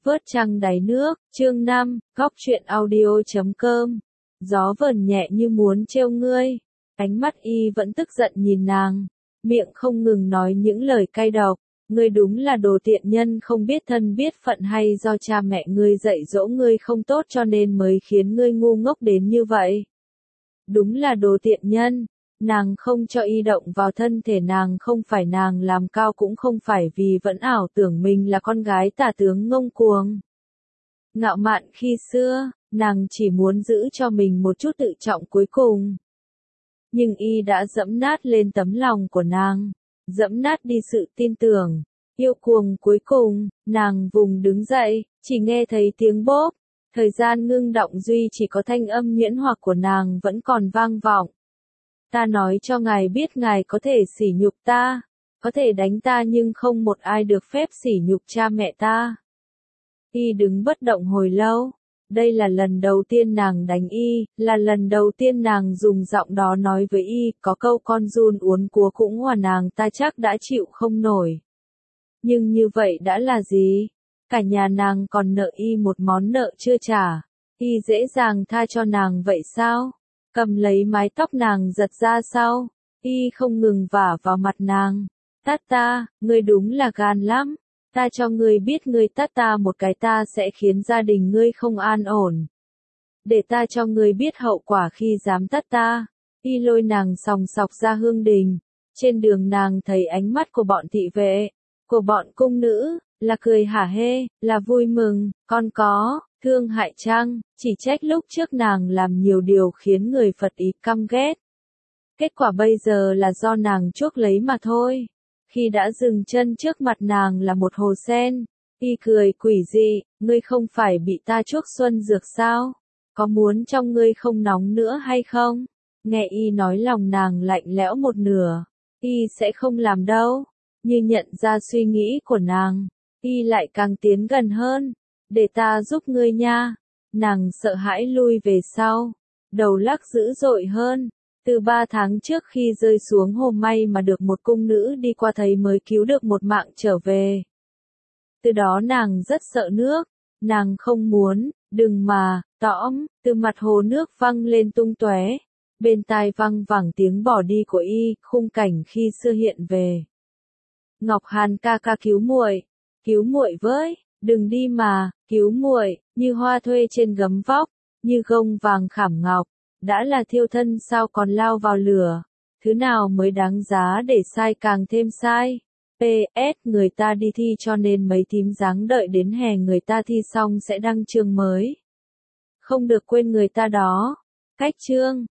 Vớt trăng đáy nước, chương 5, góc truyện audio.com. Gió vờn nhẹ như muốn trêu ngươi. Ánh mắt y vẫn tức giận nhìn nàng, miệng không ngừng nói những lời cay độc. Ngươi đúng là đồ tiện nhân không biết thân biết phận, hay do cha mẹ ngươi dạy dỗ ngươi không tốt cho nên mới khiến ngươi ngu ngốc đến như vậy. Đúng là đồ tiện nhân. Nàng không cho y động vào thân thể nàng, không phải nàng làm cao, cũng không phải vì vẫn ảo tưởng mình là con gái tả tướng ngông cuồng ngạo mạn khi xưa, nàng chỉ muốn giữ cho mình một chút tự trọng cuối cùng. Nhưng y đã dẫm nát lên tấm lòng của nàng, dẫm nát đi sự tin tưởng, yêu cuồng cuối cùng. Nàng vùng đứng dậy, chỉ nghe thấy tiếng bốp, thời gian ngưng động, duy chỉ có thanh âm nhuyễn hoặc của nàng vẫn còn vang vọng. Ta nói cho ngài biết, ngài có thể sỉ nhục ta, có thể đánh ta, nhưng không một ai được phép sỉ nhục cha mẹ ta. Y đứng bất động hồi lâu. Đây là lần đầu tiên nàng đánh y, là lần đầu tiên nàng dùng giọng đó nói với y, có câu con giun uốn cúa cũng hòa nàng ta chắc đã chịu không nổi. Nhưng như vậy đã là gì? Cả nhà nàng còn nợ y một món nợ chưa trả. Y dễ dàng tha cho nàng vậy sao? Cầm lấy mái tóc nàng giật ra sau, y không ngừng vả vào mặt nàng. Tát ta, ngươi đúng là gan lắm. Ta cho ngươi biết, ngươi tát ta một cái ta sẽ khiến gia đình ngươi không an ổn. Để ta cho ngươi biết hậu quả khi dám tát ta. Y lôi nàng sòng sọc ra hương đình. Trên đường nàng thấy ánh mắt của bọn thị vệ, của bọn cung nữ, là cười hả hê, là vui mừng, con có thương hại chăng, chỉ trách lúc trước nàng làm nhiều điều khiến người Phật ý căm ghét. Kết quả bây giờ là do nàng chuốc lấy mà thôi. Khi đã dừng chân trước mặt nàng là một hồ sen, y cười quỷ dị, ngươi không phải bị ta chuốc xuân dược sao? Có muốn trong ngươi không nóng nữa hay không? Nghe y nói lòng nàng lạnh lẽo một nửa, y sẽ không làm đâu. Như nhận ra suy nghĩ của nàng, y lại càng tiến gần hơn. Để ta giúp ngươi nha. Nàng sợ hãi lui về sau, đầu lắc dữ dội hơn. Từ 3 tháng trước khi rơi xuống hồ, may mà được một cung nữ đi qua thấy mới cứu được một mạng trở về. Từ đó nàng rất sợ nước, nàng không muốn, đừng mà, tõm, từ mặt hồ nước văng lên tung tóe. Bên tai văng vẳng tiếng bỏ đi của y, khung cảnh khi xưa hiện về. Ngọc Hàn ca ca cứu muội với, đừng đi mà, cứu muội, như hoa thuê trên gấm vóc, như gông vàng khảm ngọc. Đã là thiêu thân sao còn lao vào lửa, thứ nào mới đáng giá để sai càng thêm sai. PS, người ta đi thi cho nên mấy thím dáng đợi đến hè người ta thi xong sẽ đăng chương mới. Không được quên người ta đó. Cách chương